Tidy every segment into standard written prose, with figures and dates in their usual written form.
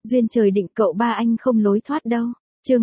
Duyên trời định cậu ba anh không lối thoát đâu. Chương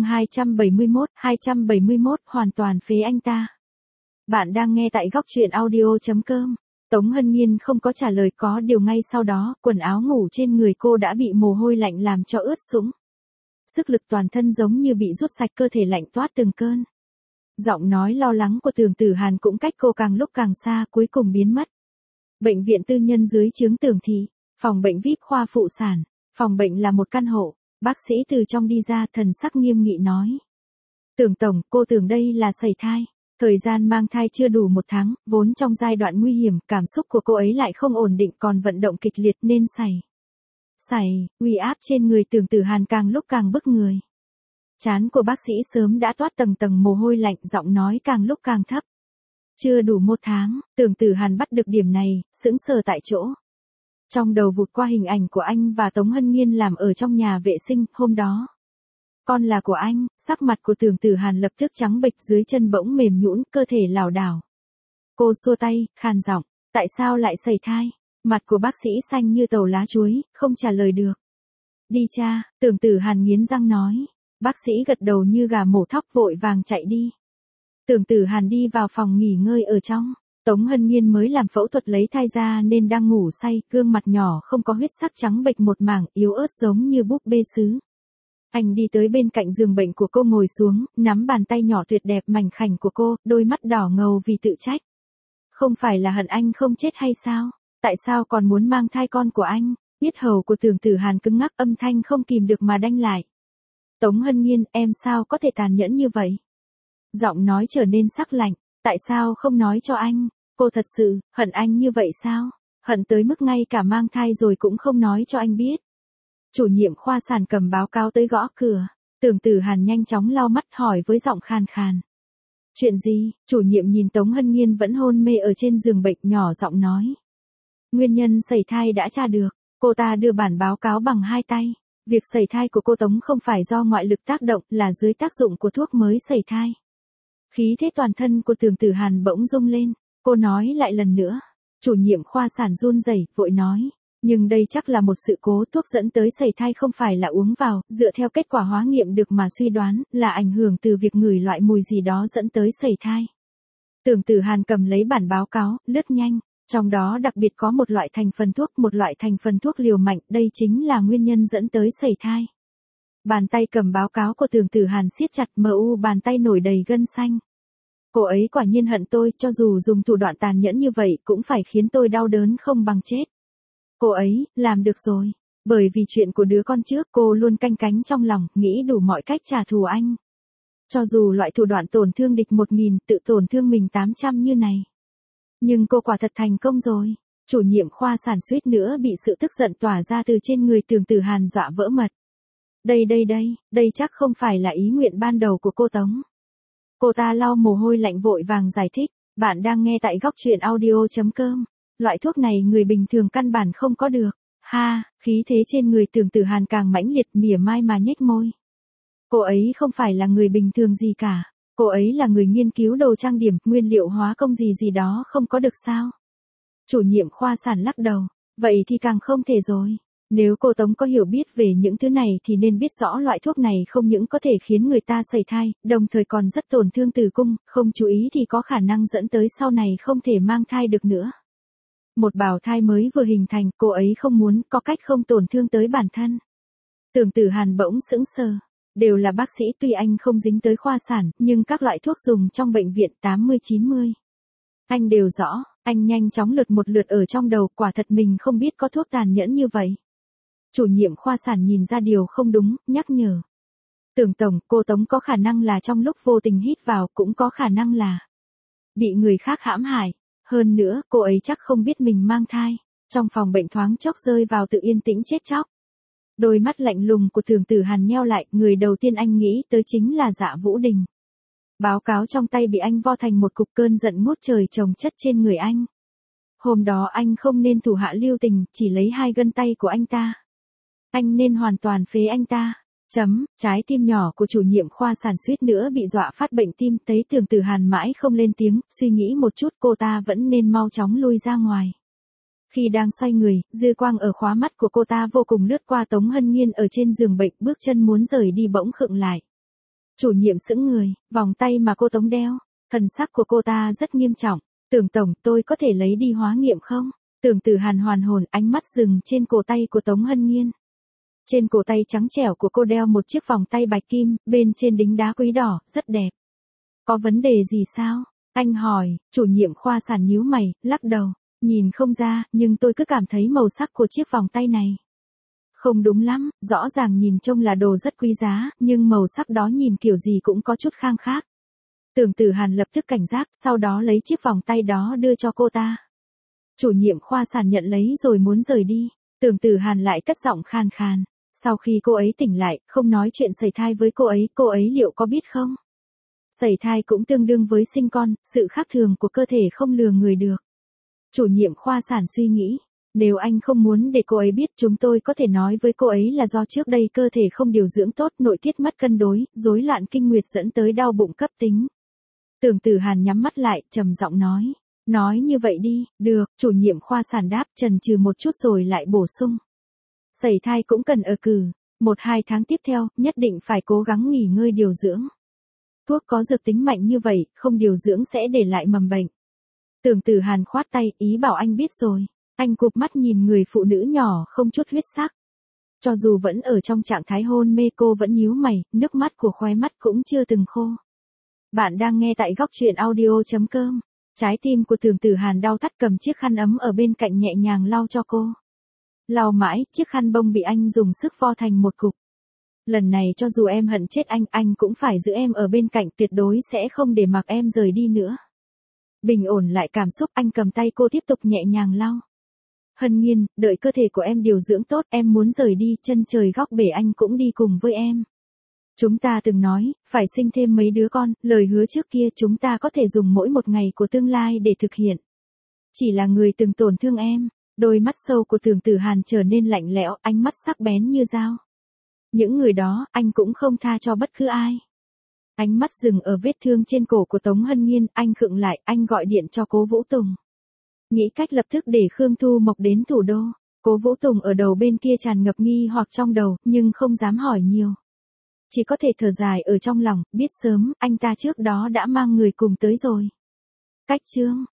271, hoàn toàn phế anh ta. Bạn đang nghe tại góc truyện audio.com. Tống Hân Nhiên không có trả lời, có điều ngay sau đó, quần áo ngủ trên người cô đã bị mồ hôi lạnh làm cho ướt sũng. Sức lực toàn thân giống như bị rút sạch, cơ thể lạnh toát từng cơn. Giọng nói lo lắng của Tưởng Tử Hàn cũng cách cô càng lúc càng xa, cuối cùng biến mất. Bệnh viện tư nhân dưới trướng Tưởng thị, phòng bệnh VIP khoa phụ sản. Phòng bệnh là một căn hộ, bác sĩ từ trong đi ra, thần sắc nghiêm nghị nói. Tưởng tổng, cô tưởng đây là sẩy thai. Thời gian mang thai chưa đủ 1 tháng, vốn trong giai đoạn nguy hiểm, cảm xúc của cô ấy lại không ổn định, còn vận động kịch liệt nên uy áp trên người Tưởng Tử Hàn càng lúc càng bức người. Trán của bác sĩ sớm đã toát tầng tầng mồ hôi lạnh, giọng nói càng lúc càng thấp. Chưa đủ 1 tháng, Tưởng Tử Hàn bắt được điểm này, sững sờ tại chỗ. Trong đầu vụt qua hình ảnh của anh và Tống Hân Nhiên làm ở trong nhà vệ sinh, hôm đó. Con là của anh, sắc mặt của Tưởng Tử Hàn lập tức trắng bệch, dưới chân bỗng mềm nhũn, cơ thể lảo đảo. Cô xua tay, khàn giọng, tại sao lại sẩy thai? Mặt của bác sĩ xanh như tàu lá chuối, không trả lời được. Đi cha, Tưởng Tử Hàn nghiến răng nói. Bác sĩ gật đầu như gà mổ thóc, vội vàng chạy đi. Tưởng Tử Hàn đi vào phòng nghỉ ngơi ở trong. Tống Hân Nhiên mới làm phẫu thuật lấy thai ra nên đang ngủ say, gương mặt nhỏ không có huyết sắc, trắng bệch một mảng, yếu ớt giống như búp bê sứ. Anh đi tới bên cạnh giường bệnh của cô, ngồi xuống, nắm bàn tay nhỏ tuyệt đẹp mảnh khảnh của cô, đôi mắt đỏ ngầu vì tự trách. Không phải là hận anh không chết hay sao? Tại sao còn muốn mang thai con của anh? Yết hầu của Tưởng Tử Hàn cứng ngắc, âm thanh không kìm được mà đanh lại. Tống Hân Nhiên, em sao có thể tàn nhẫn như vậy? Giọng nói trở nên sắc lạnh, tại sao không nói cho anh? Cô thật sự hận anh như vậy sao? Hận tới mức ngay cả mang thai rồi cũng không nói cho anh biết. Chủ nhiệm khoa sản cầm báo cáo tới gõ cửa. Tưởng Tử Hàn nhanh chóng lau mắt, hỏi với giọng khàn khàn. Chuyện gì? Chủ nhiệm nhìn Tống Hân Nhiên vẫn hôn mê ở trên giường bệnh, nhỏ giọng nói. Nguyên nhân sẩy thai đã tra được. Cô ta đưa bản báo cáo bằng 2 tay. Việc sẩy thai của cô Tống không phải do ngoại lực tác động, là dưới tác dụng của thuốc mới sẩy thai. Khí thế toàn thân của Tưởng Tử Hàn bỗng rung lên. Cô nói lại lần nữa. Chủ nhiệm khoa sản run rẩy, vội nói. Nhưng đây chắc là một sự cố, thuốc dẫn tới sẩy thai không phải là uống vào, dựa theo kết quả hóa nghiệm được mà suy đoán, là ảnh hưởng từ việc ngửi loại mùi gì đó dẫn tới sẩy thai. Tưởng Tử Hàn cầm lấy bản báo cáo, lướt nhanh. Trong đó đặc biệt có một loại thành phần thuốc liều mạnh, đây chính là nguyên nhân dẫn tới sẩy thai. Bàn tay cầm báo cáo của Tưởng Tử Hàn siết chặt, bàn tay nổi đầy gân xanh. Cô ấy quả nhiên hận tôi, cho dù dùng thủ đoạn tàn nhẫn như vậy cũng phải khiến tôi đau đớn không bằng chết. Cô ấy, làm được rồi. Bởi vì chuyện của đứa con trước, cô luôn canh cánh trong lòng, nghĩ đủ mọi cách trả thù anh. Cho dù loại thủ đoạn tổn thương địch 1000, tự tổn thương mình 800 như này. Nhưng cô quả thật thành công rồi. Chủ nhiệm khoa sản suýt nữa bị sự tức giận tỏa ra từ trên người Tưởng Tử Hàn dọa vỡ mật. Đây chắc không phải là ý nguyện ban đầu của cô Tống. Cô ta lau mồ hôi lạnh, vội vàng giải thích. Bạn đang nghe tại góc truyện audio.com. Loại thuốc này người bình thường căn bản không có được. Ha, khí thế trên người Tưởng Tử Hàn càng mãnh liệt, mỉa mai mà nhếch môi. Cô ấy không phải là người bình thường gì cả. Cô ấy là người nghiên cứu đồ trang điểm, nguyên liệu hóa công gì đó không có được sao? Chủ nhiệm khoa sản lắc đầu. Vậy thì càng không thể rồi. Nếu cô Tống có hiểu biết về những thứ này thì nên biết rõ loại thuốc này không những có thể khiến người ta sẩy thai, đồng thời còn rất tổn thương tử cung, không chú ý thì có khả năng dẫn tới sau này không thể mang thai được nữa. Một bào thai mới vừa hình thành, cô ấy không muốn, có cách không tổn thương tới bản thân. Tưởng Tử Hàn bỗng sững sờ. Đều là bác sĩ, tuy anh không dính tới khoa sản, nhưng các loại thuốc dùng trong bệnh viện 80-90. Anh đều rõ, anh nhanh chóng lượt một lượt ở trong đầu, quả thật mình không biết có thuốc tàn nhẫn như vậy. Chủ nhiệm khoa sản nhìn ra điều không đúng, nhắc nhở. Tưởng tổng, cô Tống có khả năng là trong lúc vô tình hít vào, cũng có khả năng là bị người khác hãm hại. Hơn nữa, cô ấy chắc không biết mình mang thai. Trong phòng bệnh thoáng chốc rơi vào tự yên tĩnh chết chóc. Đôi mắt lạnh lùng của Tưởng Tử Hàn nheo lại, người đầu tiên anh nghĩ tới chính là Dạ Vũ Đình. Báo cáo trong tay bị anh vo thành một cục, cơn giận ngút trời chồng chất trên người anh. Hôm đó anh không nên thủ hạ lưu tình, chỉ lấy 2 gân tay của anh ta. Anh nên hoàn toàn phế anh ta. Trái tim nhỏ của chủ nhiệm khoa sản suýt nữa bị dọa phát bệnh tim, thấy Tưởng Tử Hàn mãi không lên tiếng, suy nghĩ một chút, cô ta vẫn nên mau chóng lui ra ngoài. Khi đang xoay người, dư quang ở khóa mắt của cô ta vô cùng lướt qua Tống Hân Nhiên ở trên giường bệnh, bước chân muốn rời đi bỗng khựng lại. Chủ nhiệm sững người, vòng tay mà cô Tống đeo, thần sắc của cô ta rất nghiêm trọng. Tưởng tổng, tôi có thể lấy đi hóa nghiệm không? Tưởng Tử Hàn hoàn hồn, ánh mắt dừng trên cổ tay của Tống Hân Nhiên. Trên cổ tay trắng trẻo của cô đeo một chiếc vòng tay bạch kim, bên trên đính đá quý đỏ, rất đẹp. Có vấn đề gì sao? Anh hỏi. Chủ nhiệm khoa sản nhíu mày, lắc đầu. Nhìn không ra, nhưng tôi cứ cảm thấy màu sắc của chiếc vòng tay này không đúng lắm, rõ ràng nhìn trông là đồ rất quý giá, nhưng màu sắc đó nhìn kiểu gì cũng có chút khang khác. Tưởng Tử Hàn lập tức cảnh giác, sau đó lấy chiếc vòng tay đó đưa cho cô ta. Chủ nhiệm khoa sản nhận lấy rồi muốn rời đi. Tưởng Tử Hàn lại cất giọng khan khan. Sau khi cô ấy tỉnh lại, không nói chuyện sẩy thai với cô ấy liệu có biết không? Sẩy thai cũng tương đương với sinh con, sự khác thường của cơ thể không lừa người được. Chủ nhiệm khoa sản suy nghĩ. Nếu anh không muốn để cô ấy biết, chúng tôi có thể nói với cô ấy là do trước đây cơ thể không điều dưỡng tốt, nội tiết mất cân đối, rối loạn kinh nguyệt dẫn tới đau bụng cấp tính. Tưởng Tử Hàn nhắm mắt lại, trầm giọng nói. Nói như vậy đi, được, chủ nhiệm khoa sản đáp, chần chừ một chút rồi lại bổ sung. Sẩy thai cũng cần ở cử, 1-2 tháng tiếp theo, nhất định phải cố gắng nghỉ ngơi điều dưỡng. Thuốc có dược tính mạnh như vậy, không điều dưỡng sẽ để lại mầm bệnh. Tưởng Tử Hàn khoát tay, ý bảo anh biết rồi. Anh cụp mắt nhìn người phụ nữ nhỏ không chút huyết sắc. Cho dù vẫn ở trong trạng thái hôn mê, cô vẫn nhíu mày, nước mắt của khóe mắt cũng chưa từng khô. Bạn đang nghe tại góc truyện audio.com. Trái tim của Tưởng Tử Hàn đau thắt, cầm chiếc khăn ấm ở bên cạnh nhẹ nhàng lau cho cô. Lau mãi, chiếc khăn bông bị anh dùng sức vo thành một cục. Lần này cho dù em hận chết anh cũng phải giữ em ở bên cạnh, tuyệt đối sẽ không để mặc em rời đi nữa. Bình ổn lại cảm xúc, anh cầm tay cô tiếp tục nhẹ nhàng lau. Hân Nhiên, đợi cơ thể của em điều dưỡng tốt, em muốn rời đi, chân trời góc bể anh cũng đi cùng với em. Chúng ta từng nói, phải sinh thêm mấy đứa con, lời hứa trước kia chúng ta có thể dùng mỗi một ngày của tương lai để thực hiện. Chỉ là người từng tổn thương em. Đôi mắt sâu của Tưởng Tử Hàn trở nên lạnh lẽo, ánh mắt sắc bén như dao. Những người đó, anh cũng không tha cho bất cứ ai. Ánh mắt dừng ở vết thương trên cổ của Tống Hân Nhiên, anh khựng lại, anh gọi điện cho Cố Vũ Tùng. Nghĩ cách lập tức để Khương Thu Mộc đến thủ đô. Cố Vũ Tùng ở đầu bên kia tràn ngập nghi hoặc trong đầu, nhưng không dám hỏi nhiều. Chỉ có thể thở dài ở trong lòng, biết sớm, anh ta trước đó đã mang người cùng tới rồi. Cách chương.